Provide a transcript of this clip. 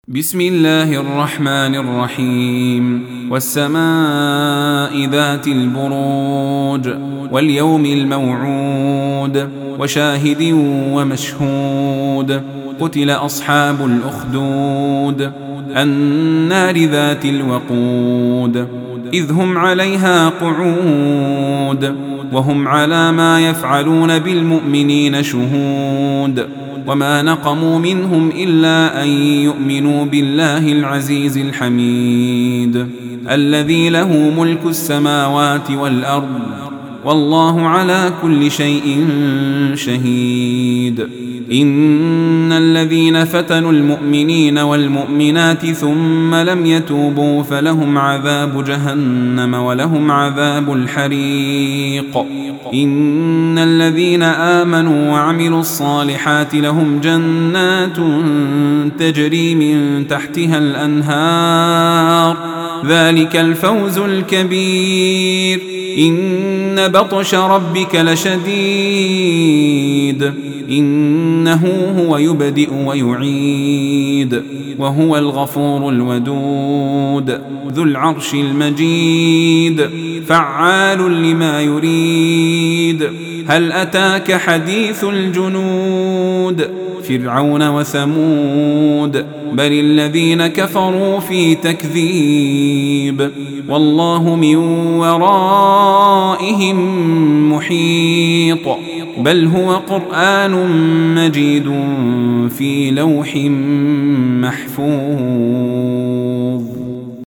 بسم الله الرحمن الرحيم والسماء ذات البروج واليوم الموعود وشاهد ومشهود قتل أصحاب الأخدود النار ذات الوقود إذ هم عليها قعود وهم على ما يفعلون بالمؤمنين شهود وما نقموا منهم إلا أن يؤمنوا بالله العزيز الحميد الذي له ملك السماوات والأرض والله على كل شيء شهيد إن الذين فتنوا المؤمنين والمؤمنات ثم لم يتوبوا فلهم عذاب جهنم ولهم عذاب الحريق إن الذين آمنوا وعملوا الصالحات لهم جنات تجري من تحتها الأنهار ذلك الفوز الكبير إن بطش ربك لشديد إنه هو يبدئ ويعيد وهو الغفور الودود ذو العرش المجيد فعال لما يريد هل أتاك حديث الجنود فرعون وثمود بل الذين كفروا في تكذيب والله من ورائهم محيط بل هو قرآن مجيد في لوح محفوظ.